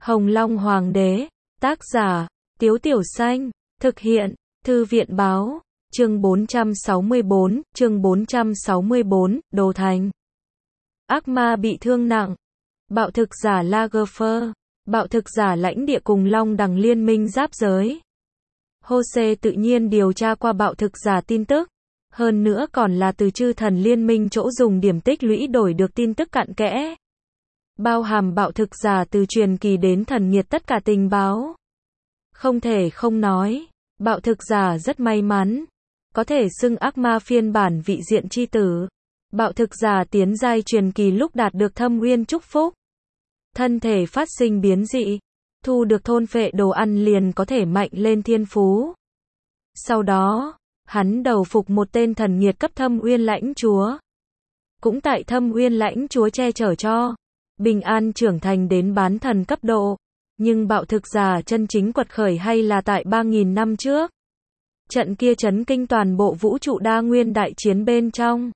Hồng Long Hoàng đế, tác giả, Tiếu Tiểu Xanh, thực hiện, Thư viện báo, chương 464, Đồ Thành. Ác ma bị thương nặng. Bạo thực giả Lagerfeld, bạo thực giả lãnh địa cùng Long Đằng liên minh giáp giới. Jose tự nhiên điều tra qua bạo thực giả tin tức, hơn nữa còn là từ chư thần liên minh chỗ dùng điểm tích lũy đổi được tin tức cặn kẽ. Bao hàm bạo thực giả từ truyền kỳ đến thần nghiệt tất cả tình báo. Không thể không nói, bạo thực giả rất may mắn, có thể xưng ác ma phiên bản vị diện chi tử. Bạo thực giả tiến giai truyền kỳ lúc đạt được thâm uyên chúc phúc, thân thể phát sinh biến dị, thu được thôn phệ đồ ăn liền có thể mạnh lên thiên phú. Sau đó, hắn đầu phục một tên thần nghiệt cấp thâm uyên lãnh chúa. Cũng tại thâm uyên lãnh chúa che chở cho, bình an trưởng thành đến bán thần cấp độ. Nhưng bạo thực giả chân chính quật khởi hay là tại 3.000 năm trước. Trận kia chấn kinh toàn bộ vũ trụ đa nguyên đại chiến bên trong.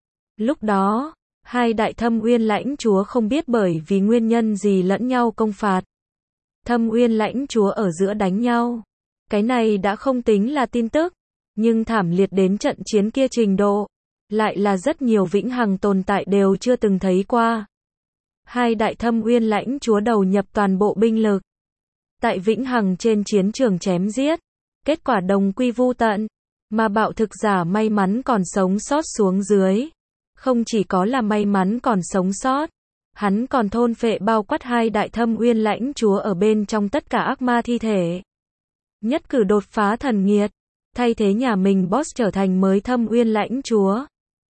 Lúc đó, hai đại thâm uyên lãnh chúa không biết bởi vì nguyên nhân gì lẫn nhau công phạt. Thâm uyên lãnh chúa ở giữa đánh nhau. Cái này đã không tính là tin tức, nhưng thảm liệt đến trận chiến kia trình độ, lại là rất nhiều vĩnh hằng tồn tại đều chưa từng thấy qua. Hai đại thâm uyên lãnh chúa đầu nhập toàn bộ binh lực tại vĩnh hằng trên chiến trường chém giết, kết quả đồng quy vu tận, mà bạo thực giả may mắn còn sống sót xuống dưới. Không chỉ có là may mắn còn sống sót, hắn còn thôn phệ bao quát hai đại thâm uyên lãnh chúa ở bên trong tất cả ác ma thi thể. Nhất cử đột phá thần nghiệt, thay thế nhà mình boss trở thành mới thâm uyên lãnh chúa.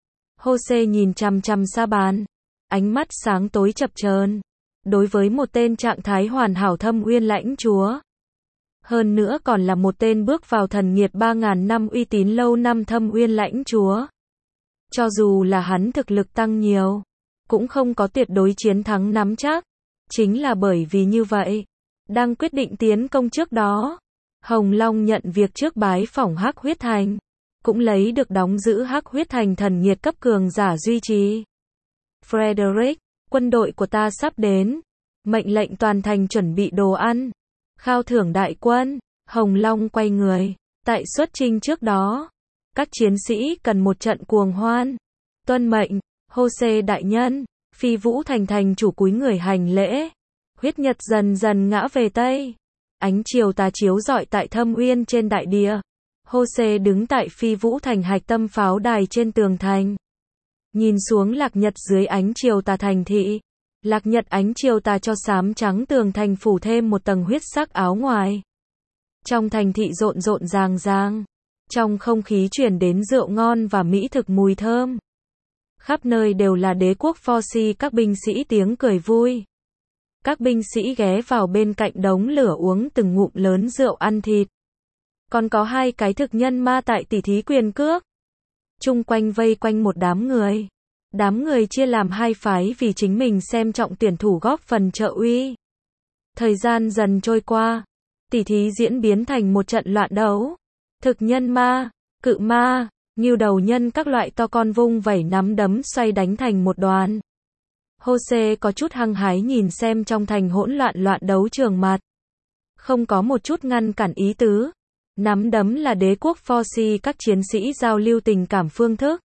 Jose nhìn chằm chằm sa bàn, ánh mắt sáng tối chập chờn. Đối với một tên trạng thái hoàn hảo thâm uyên lãnh chúa, hơn nữa còn là một tên bước vào thần nghiệt 3.000 năm uy tín lâu năm thâm uyên lãnh chúa, cho dù là hắn thực lực tăng nhiều, cũng không có tuyệt đối chiến thắng nắm chắc. Chính là bởi vì như vậy, đang quyết định tiến công trước đó, Hồng Long nhận việc trước bái phỏng Hắc Huyết Thành, cũng lấy được đóng giữ Hắc Huyết Thành thần nghiệt cấp cường giả duy trì. Frederick, quân đội của ta sắp đến, mệnh lệnh toàn thành chuẩn bị đồ ăn, khao thưởng đại quân. Hồng Long quay người, tại xuất chinh trước đó, các chiến sĩ cần một trận cuồng hoan. Tuân mệnh, Jose đại nhân. Phi Vũ Thành thành chủ cúi người hành lễ. Huyết nhật dần dần ngã về tây, ánh chiều tà chiếu rọi tại thâm uyên trên đại địa. Jose đứng tại Phi Vũ Thành hạch tâm pháo đài trên tường thành, nhìn xuống lạc nhật dưới ánh chiều tà thành thị. Lạc nhật ánh chiều tà cho xám trắng tường thành phủ thêm một tầng huyết sắc áo ngoài. Trong thành thị rộn rộn ràng ràng, trong không khí truyền đến rượu ngon và mỹ thực mùi thơm. Khắp nơi đều là đế quốc Forci các binh sĩ tiếng cười vui. Các binh sĩ ghé vào bên cạnh đống lửa uống từng ngụm lớn rượu ăn thịt. Còn có hai cái thực nhân ma tại tỉ thí quyền cước. Chung quanh vây quanh một đám người. Đám người chia làm hai phái vì chính mình xem trọng tuyển thủ góp phần trợ uy. Thời gian dần trôi qua, tỉ thí diễn biến thành một trận loạn đấu. Thực nhân ma, cự ma, ngưu đầu nhân các loại to con vung vẩy nắm đấm xoay đánh thành một đoàn. Jose có chút hăng hái nhìn xem trong thành hỗn loạn đấu trường mặt. Không có một chút ngăn cản ý tứ. Nắm đấm là đế quốc Forci các chiến sĩ giao lưu tình cảm phương thức.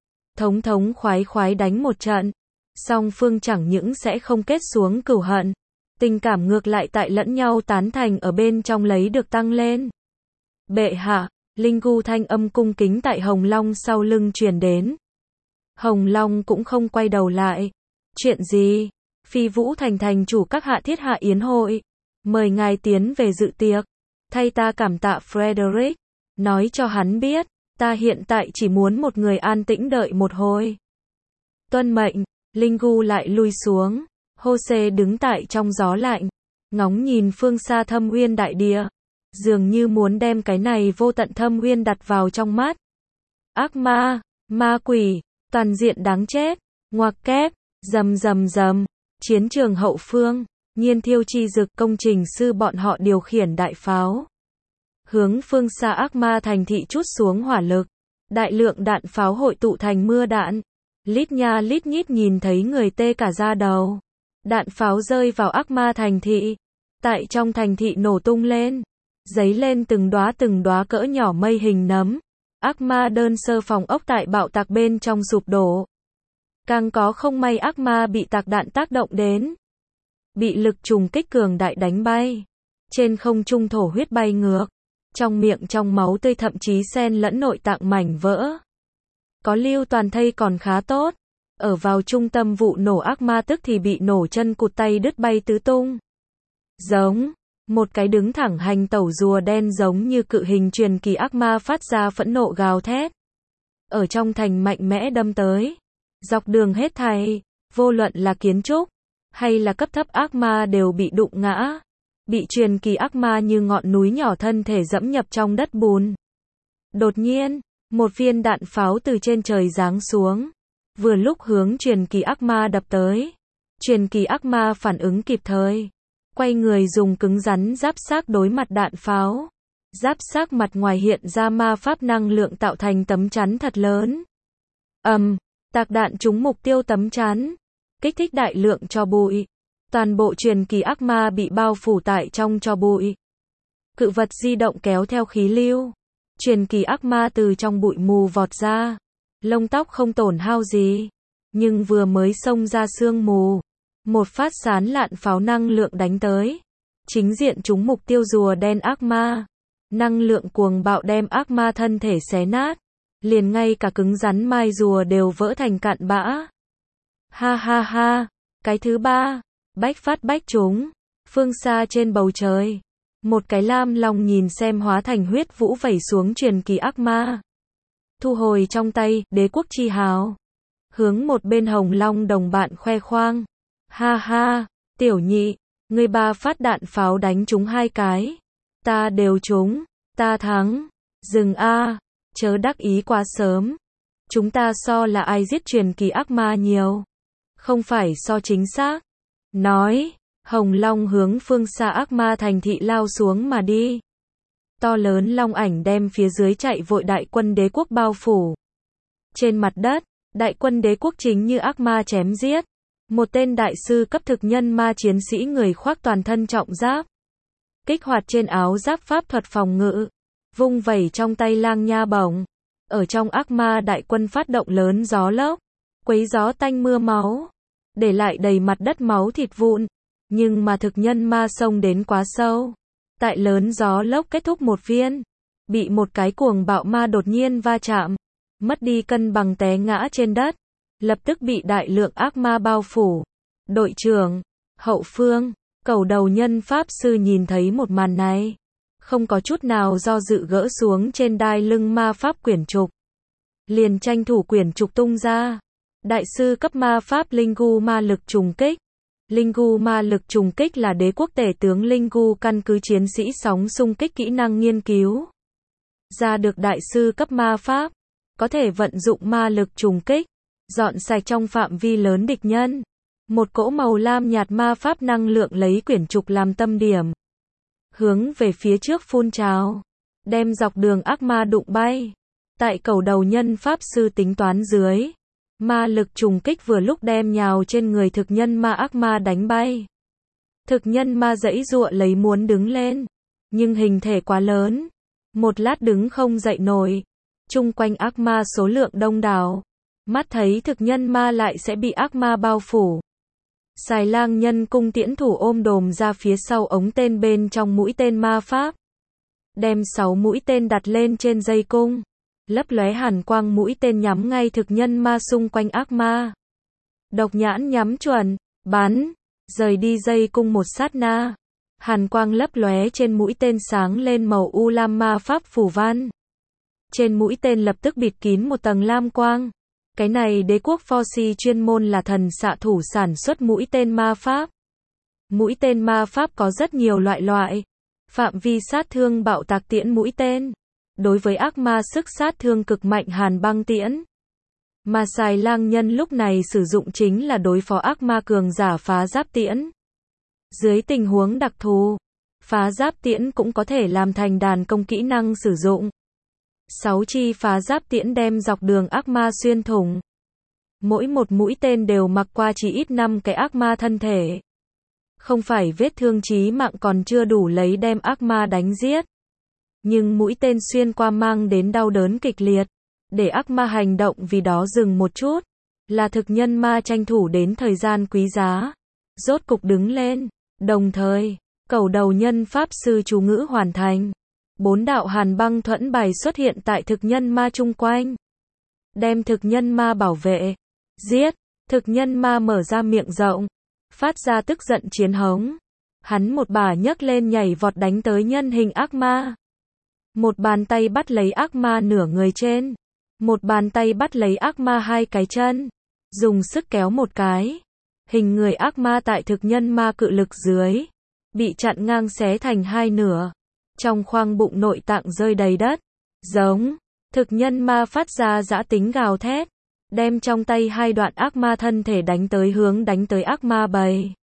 Thống khoái đánh một trận. Song phương chẳng những sẽ không kết xuống cửu hận, tình cảm ngược lại tại lẫn nhau tán thành ở bên trong lấy được tăng lên. Bệ hạ, Linh Gu thanh âm cung kính tại Hồng Long sau lưng truyền đến. Hồng Long cũng không quay đầu lại. Chuyện gì? Phi Vũ Thành thành chủ các hạ thiết hạ yến hội, mời ngài tiến về dự tiệc. Thay ta cảm tạ Frederick, nói cho hắn biết, ta hiện tại chỉ muốn một người an tĩnh đợi một hồi. Tuân mệnh. Linh Gu lại lui xuống. Jose đứng tại trong gió lạnh, ngóng nhìn phương xa thâm uyên đại địa, dường như muốn đem cái này vô tận thâm uyên đặt vào trong mắt. Ác ma, ma quỷ, toàn diện đáng chết. Ngoặc kép, rầm, chiến trường hậu phương, Nhiên Thiêu Chi Dực công trình sư bọn họ điều khiển đại pháo, hướng phương xa ác ma thành thị trút xuống hỏa lực. Đại lượng đạn pháo hội tụ thành mưa đạn, lít nha lít nhít nhìn thấy người tê cả da đầu. Đạn pháo rơi vào ác ma thành thị, Tại trong thành thị nổ tung lên, giấy lên từng đóa cỡ nhỏ mây hình nấm. Ác ma đơn sơ phòng ốc tại bạo tạc bên trong sụp đổ. Càng có không may ác ma bị tạc đạn tác động đến. Bị lực trùng kích cường đại đánh bay. Trên không trung thổ huyết bay ngược. Trong miệng trong máu tươi thậm chí xen lẫn nội tạng mảnh vỡ. Có lưu toàn thây còn khá tốt. Ở vào trung tâm vụ nổ ác ma tức thì bị nổ chân cụt tay đứt bay tứ tung. Giống. Một cái đứng thẳng hành tẩu rùa đen giống như cự hình truyền kỳ ác ma phát ra phẫn nộ gào thét. Ở trong thành mạnh mẽ đâm tới. Dọc đường hết thảy, vô luận là kiến trúc, hay là cấp thấp ác ma đều bị đụng ngã. Bị truyền kỳ ác ma như ngọn núi nhỏ thân thể dẫm nhập trong đất bùn. Đột nhiên, một viên đạn pháo từ trên trời giáng xuống. Vừa lúc hướng truyền kỳ ác ma đập tới. Truyền kỳ ác ma phản ứng kịp thời. Quay người dùng cứng rắn giáp xác đối mặt đạn pháo. Giáp xác mặt ngoài hiện ra ma pháp năng lượng tạo thành tấm chắn thật lớn. Tạc đạn trúng mục tiêu tấm chắn. Kích thích đại lượng tro bụi. Toàn bộ truyền kỳ ác ma bị bao phủ tại trong tro bụi. Cự vật di động kéo theo khí lưu. Truyền kỳ ác ma từ trong bụi mù vọt ra. Lông tóc không tổn hao gì. Nhưng vừa mới xông ra sương mù. Một phát sán lạn pháo năng lượng đánh tới. Chính diện trúng mục tiêu rùa đen ác ma. Năng lượng cuồng bạo đem ác ma thân thể xé nát. Liền ngay cả cứng rắn mai rùa đều vỡ thành cặn bã. Ha ha ha. Cái thứ ba. Bách phát bách trúng. Phương xa trên bầu trời. Một cái lam long nhìn xem hóa thành huyết vũ vẩy xuống truyền kỳ ác ma. Thu hồi trong tay, đế quốc chi hào. Hướng một bên hồng long đồng bạn khoe khoang. Ha ha, tiểu nhị, ngươi 3 phát đạn pháo đánh trúng 2 cái. Ta đều trúng, ta thắng. Dừng a, chớ đắc ý quá sớm. Chúng ta so là ai giết truyền kỳ ác ma nhiều. Không phải so chính xác. Nói, hồng long hướng phương xa ác ma thành thị lao xuống mà đi. To lớn long ảnh đem phía dưới chạy vội đại quân đế quốc bao phủ. Trên mặt đất, đại quân đế quốc chính như ác ma chém giết. Một tên đại sư cấp thực nhân ma chiến sĩ người khoác toàn thân trọng giáp. Kích hoạt trên áo giáp pháp thuật phòng ngự. Vung vẩy trong tay lang nha bổng. Ở trong ác ma đại quân phát động lớn gió lốc. Quấy gió tanh mưa máu. Để lại đầy mặt đất máu thịt vụn. Nhưng mà thực nhân ma xông đến quá sâu. Tại lớn gió lốc kết thúc một viên. Bị một cái cuồng bạo ma đột nhiên va chạm. Mất đi cân bằng té ngã trên đất. Lập tức bị đại lượng ác ma bao phủ. Đội trưởng, hậu phương, cầu đầu nhân pháp sư nhìn thấy một màn này. Không có chút nào do dự gỡ xuống trên đai lưng ma pháp quyển trục. Liền tranh thủ quyển trục tung ra. Đại sư cấp ma pháp Lingu ma lực trùng kích. Lingu ma lực trùng kích là đế quốc tể tướng Lingu căn cứ chiến sĩ sóng xung kích kỹ năng nghiên cứu. Ra được đại sư cấp ma pháp. Có thể vận dụng ma lực trùng kích. Dọn sạch trong phạm vi lớn địch nhân. Một cỗ màu lam nhạt ma pháp năng lượng lấy quyển trục làm tâm điểm. Hướng về phía trước phun trào. Đem dọc đường ác ma đụng bay. Tại cầu đầu nhân pháp sư tính toán dưới. Ma lực trùng kích vừa lúc đem nhào trên người thực nhân ma ác ma đánh bay. Thực nhân ma giãy giụa lấy muốn đứng lên. Nhưng hình thể quá lớn. Một lát đứng không dậy nổi. Chung quanh ác ma số lượng đông đảo. Mắt thấy thực nhân ma lại sẽ bị ác ma bao phủ. Xài lang nhân cung tiễn thủ ôm đồm ra phía sau ống tên bên trong mũi tên ma pháp. Đem 6 mũi tên đặt lên trên dây cung. Lấp lóe hàn quang mũi tên nhắm ngay thực nhân ma xung quanh ác ma. Độc nhãn nhắm chuẩn, bắn, rời đi dây cung một sát na. Hàn quang lấp lóe trên mũi tên sáng lên màu u lam ma pháp phù văn. Trên mũi tên lập tức bịt kín một tầng lam quang. Cái này đế quốc Forsi chuyên môn là thần xạ thủ sản xuất mũi tên ma pháp. Mũi tên ma pháp có rất nhiều loại. Phạm vi sát thương bạo tạc tiễn mũi tên. Đối với ác ma sức sát thương cực mạnh hàn băng tiễn. Mà xài lang nhân lúc này sử dụng chính là đối phó ác ma cường giả phá giáp tiễn. Dưới tình huống đặc thù, phá giáp tiễn cũng có thể làm thành đàn công kỹ năng sử dụng. 6 chi phá giáp tiễn đem dọc đường ác ma xuyên thủng. Mỗi một mũi tên đều mặc qua chỉ ít 5 cái ác ma thân thể. Không phải vết thương chí mạng còn chưa đủ lấy đem ác ma đánh giết. Nhưng mũi tên xuyên qua mang đến đau đớn kịch liệt. Để ác ma hành động vì đó dừng một chút. Là thực nhân ma tranh thủ đến thời gian quý giá. Rốt cục đứng lên. Đồng thời, cẩu đầu nhân pháp sư chú ngữ hoàn thành. 4 đạo hàn băng thuẫn bài xuất hiện tại thực nhân ma chung quanh. Đem thực nhân ma bảo vệ. Giết. Thực nhân ma mở ra miệng rộng. Phát ra tức giận chiến hống. Hắn một bà nhấc lên nhảy vọt đánh tới nhân hình ác ma. Một bàn tay bắt lấy ác ma nửa người trên. Một bàn tay bắt lấy ác ma hai cái chân. Dùng sức kéo một cái. Hình người ác ma tại thực nhân ma cự lực dưới. Bị chặn ngang xé thành hai nửa. Trong khoang bụng nội tạng rơi đầy đất. Giống. Thực nhân ma phát ra dã tính gào thét. Đem trong tay hai đoạn ác ma thân thể đánh tới ác ma bầy.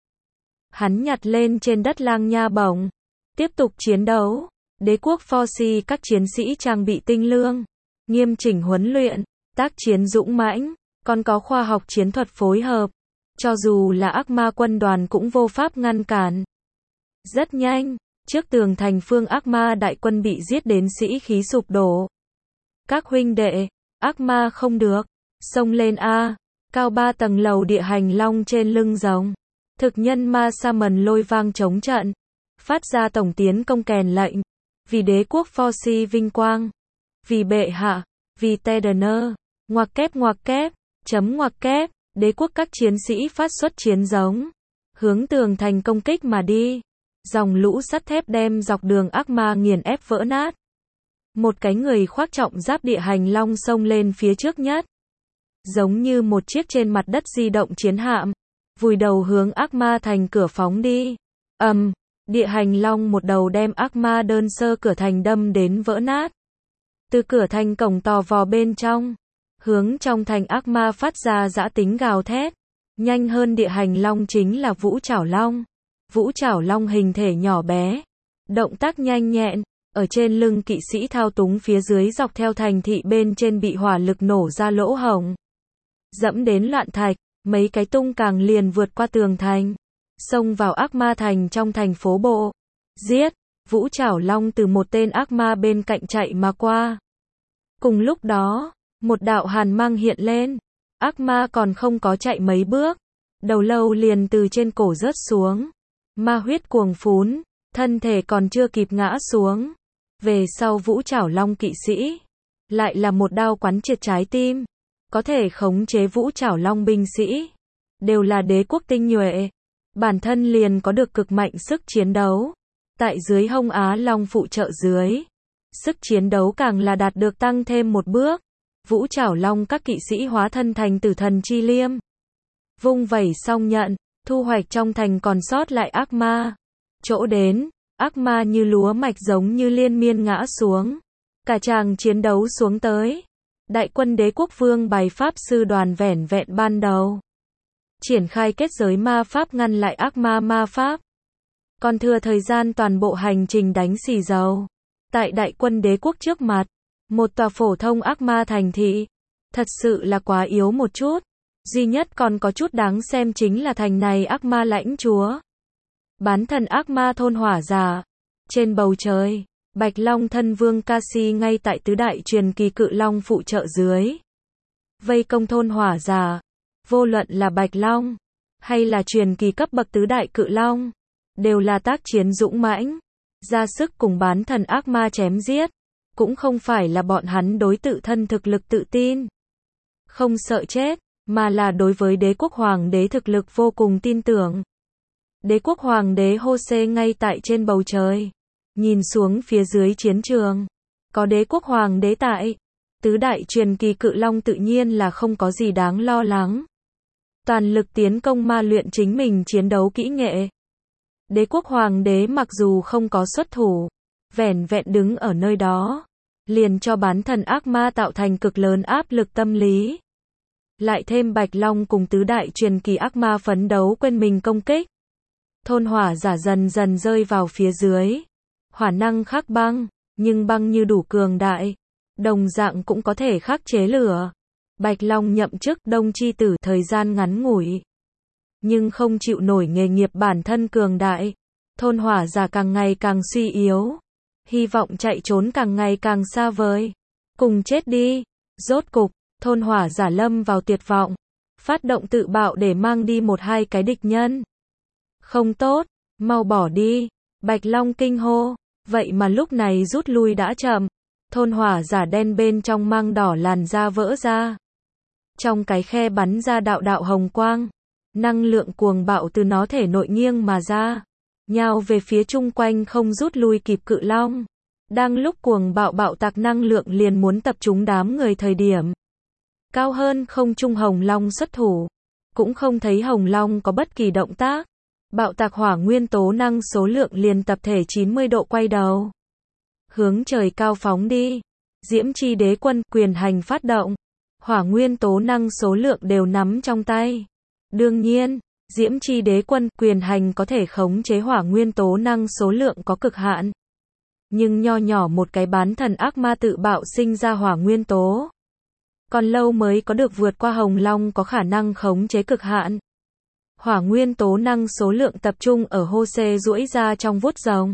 Hắn nhặt lên trên đất lang nha bổng. Tiếp tục chiến đấu. Đế quốc Forci các chiến sĩ trang bị tinh lương. Nghiêm chỉnh huấn luyện. Tác chiến dũng mãnh. Còn có khoa học chiến thuật phối hợp. Cho dù là ác ma quân đoàn cũng vô pháp ngăn cản. Rất nhanh. Trước tường thành phương ác ma đại quân bị giết đến sĩ khí sụp đổ. Các huynh đệ. Ác ma không được. Xông lên A. Cao 3 tầng lầu địa hành long trên lưng rồng. Thực nhân ma Saman lôi vang chống trận. Phát ra tổng tiến công kèn lệnh. Vì đế quốc Forci vinh quang. Vì bệ hạ. Vì Tedener. Ngoặc kép. Chấm ngoặc kép. Đế quốc các chiến sĩ phát xuất chiến giống. Hướng tường thành công kích mà đi. Dòng lũ sắt thép đem dọc đường ác ma nghiền ép vỡ nát. Một cái người khoác trọng giáp địa hành long xông lên phía trước nhất. Giống như một chiếc trên mặt đất di động chiến hạm. Vùi đầu hướng ác ma thành cửa phóng đi. Địa hành long một đầu đem ác ma đơn sơ cửa thành đâm đến vỡ nát. Từ cửa thành cổng tò vò bên trong. Hướng trong thành ác ma phát ra dã tính gào thét. Nhanh hơn địa hành long chính là Vũ Trảo Long. Vũ Trảo Long hình thể nhỏ bé. Động tác nhanh nhẹn. Ở trên lưng kỵ sĩ thao túng phía dưới dọc theo thành thị bên trên bị hỏa lực nổ ra lỗ hổng. Dẫm đến loạn thạch. Mấy cái tung càng liền vượt qua tường thành. Xông vào ác ma thành trong thành phố bộ. Giết. Vũ Trảo Long từ một tên ác ma bên cạnh chạy mà qua. Cùng lúc đó, một đạo hàn mang hiện lên. Ác ma còn không có chạy mấy bước. Đầu lâu liền từ trên cổ rớt xuống. Ma huyết cuồng phún. Thân thể còn chưa kịp ngã xuống. Về sau Vũ Trảo Long kỵ sĩ. Lại là một đao quắn triệt trái tim. Có thể khống chế Vũ Trảo Long binh sĩ. Đều là đế quốc tinh nhuệ. Bản thân liền có được cực mạnh sức chiến đấu. Tại dưới Hông Á Long phụ trợ dưới. Sức chiến đấu càng là đạt được tăng thêm một bước. Vũ Trảo Long các kỵ sĩ hóa thân thành tử thần chi liêm. Vung vẩy xong nhận. Thu hoạch trong thành còn sót lại ác ma. Chỗ đến. Ác ma như lúa mạch giống như liên miên ngã xuống. Cả tràng chiến đấu xuống tới. Đại quân đế quốc vương bày pháp sư đoàn vẻn vẹn ban đầu. Triển khai kết giới ma pháp ngăn lại ác ma ma pháp. Còn thừa thời gian toàn bộ hành trình đánh xì dầu. Tại đại quân đế quốc trước mặt. Một tòa phổ thông ác ma thành thị. Thật sự là quá yếu một chút. Duy nhất còn có chút đáng xem chính là thành này ác ma lãnh chúa. Bán thần ác ma thôn hỏa giả. Trên bầu trời. Bạch Long thân vương Casi ngay tại tứ đại truyền kỳ cự long phụ trợ dưới. Vây công thôn hỏa giả. Vô luận là Bạch Long. Hay là truyền kỳ cấp bậc tứ đại cự long. Đều là tác chiến dũng mãnh. Ra sức cùng bán thần ác ma chém giết. Cũng không phải là bọn hắn đối tự thân thực lực tự tin. Không sợ chết. Mà là đối với đế quốc hoàng đế thực lực vô cùng tin tưởng. Đế quốc hoàng đế Jose ngay tại trên bầu trời. Nhìn xuống phía dưới chiến trường. Có đế quốc hoàng đế tại. Tứ đại truyền kỳ cự long tự nhiên là không có gì đáng lo lắng. Toàn lực tiến công ma luyện chính mình chiến đấu kỹ nghệ. Đế quốc hoàng đế mặc dù không có xuất thủ. Vẻn vẹn đứng ở nơi đó. Liền cho bán thần ác ma tạo thành cực lớn áp lực tâm lý. Lại thêm Bạch Long cùng tứ đại truyền kỳ ác ma phấn đấu quên mình công kích. Thôn hỏa giả dần dần rơi vào phía dưới. Hỏa năng khắc băng, nhưng băng như đủ cường đại. Đồng dạng cũng có thể khắc chế lửa. Bạch Long nhậm chức Đông Chi Tử thời gian ngắn ngủi. nhưng không chịu nổi nghề nghiệp bản thân cường đại. Thôn hỏa giả càng ngày càng suy yếu, hy vọng chạy trốn càng ngày càng xa vời. Cùng chết đi. Rốt cục, thôn hỏa giả lâm vào tuyệt vọng, phát động tự bạo để mang đi một hai cái địch nhân. Không tốt, mau bỏ đi. Bạch Long kinh hô, vậy mà lúc này rút lui đã chậm. Thôn hỏa giả đen bên trong mang đỏ làn da vỡ ra. Trong cái khe bắn ra đạo đạo hồng quang, năng lượng cuồng bạo từ nó thể nội nghiêng mà ra, nhào về phía chung quanh không rút lui kịp cự long. Đang lúc cuồng bạo bạo tạc năng lượng liền muốn tập trung đám người thời điểm cao hơn không trung hồng long xuất thủ, cũng không thấy hồng long có bất kỳ động tác. Bạo tạc hỏa nguyên tố năng số lượng liền tập thể 90 độ quay đầu, hướng trời cao phóng đi. Diễm Chi Đế Quân quyền hành phát động, hỏa nguyên tố năng số lượng đều nắm trong tay. Đương nhiên, Diễm Chi Đế Quân quyền hành có thể khống chế hỏa nguyên tố năng số lượng có cực hạn. Nhưng nho nhỏ một cái bán thần ác ma tự bạo sinh ra hỏa nguyên tố, còn lâu mới có được vượt qua hồng long có khả năng khống chế cực hạn. Hỏa nguyên tố năng số lượng tập trung ở Hosea duỗi ra trong vuốt rồng,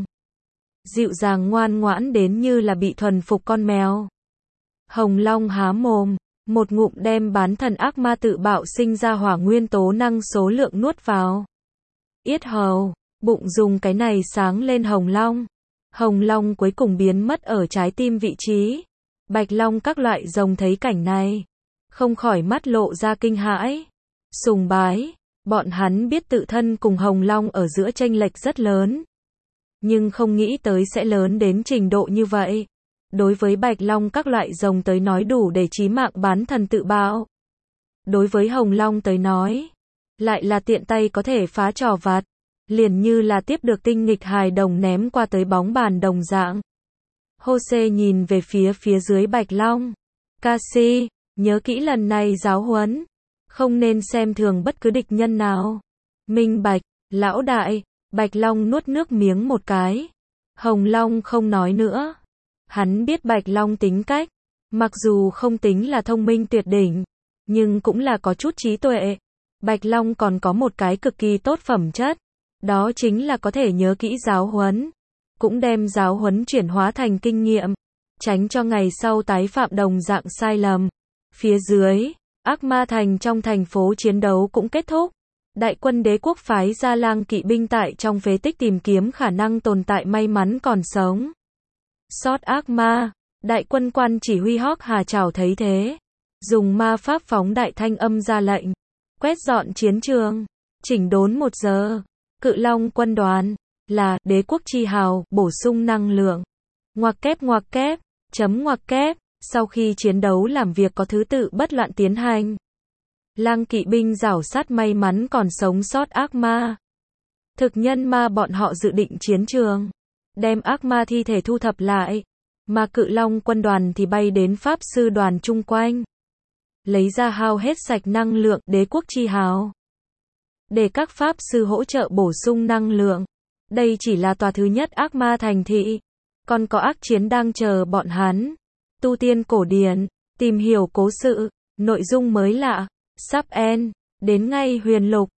dịu dàng ngoan ngoãn đến như là bị thuần phục con mèo. Hồng long há mồm, một ngụm đem bán thần ác ma tự bạo sinh ra hỏa nguyên tố năng số lượng nuốt vào yết hầu, bụng dùng cái này sáng lên hồng long. Hồng long cuối cùng biến mất ở trái tim vị trí. Bạch long các loại rồng thấy cảnh này, không khỏi mắt lộ ra kinh hãi, sùng bái. Bọn hắn biết tự thân cùng hồng long ở giữa chênh lệch rất lớn, nhưng không nghĩ tới sẽ lớn đến trình độ như vậy. Đối với bạch long các loại rồng tới nói đủ để chí mạng bán thần tự bạo. Đối với hồng long tới nói, lại là tiện tay có thể phá trò vặt, liền như là tiếp được tinh nghịch hài đồng ném qua tới bóng bàn đồng dạng. Hosea nhìn về phía dưới bạch long. Cassie, nhớ kỹ lần này giáo huấn, không nên xem thường bất cứ địch nhân nào. Minh bạch, lão đại. Bạch long nuốt nước miếng một cái. Hồng long không nói nữa. Hắn biết bạch long tính cách, mặc dù không tính là thông minh tuyệt đỉnh, nhưng cũng là có chút trí tuệ. Bạch long còn có một cái cực kỳ tốt phẩm chất, đó chính là có thể nhớ kỹ giáo huấn, cũng đem giáo huấn chuyển hóa thành kinh nghiệm, tránh cho ngày sau tái phạm đồng dạng sai lầm. Phía dưới, Ác Ma Thành trong thành phố chiến đấu cũng kết thúc. Đại quân đế quốc phái ra lang kỵ binh tại trong phế tích tìm kiếm khả năng tồn tại may mắn còn sống sót ác ma. Đại quân quan chỉ huy Hawk Hà Trảo thấy thế, dùng ma pháp phóng đại thanh âm ra lệnh, quét dọn chiến trường, chỉnh đốn 1 giờ. Cự Long quân đoàn là đế quốc chi hào, bổ sung năng lượng. Ngoặc kép, chấm ngoặc kép. Sau khi chiến đấu làm việc có thứ tự bất loạn tiến hành, lang kỵ binh rảo sát may mắn còn sống sót ác ma. Thực nhân ma bọn họ dự định chiến trường, đem ác ma thi thể thu thập lại, mà Cự Long quân đoàn thì bay đến pháp sư đoàn chung quanh, lấy ra hao hết sạch năng lượng đế quốc chi hào, để các pháp sư hỗ trợ bổ sung năng lượng. Đây chỉ là tòa thứ nhất ác ma thành thị, còn có ác chiến đang chờ bọn hắn. Tu tiên cổ điển, tìm hiểu cố sự, nội dung mới lạ, sắp end, đến ngay huyền lục.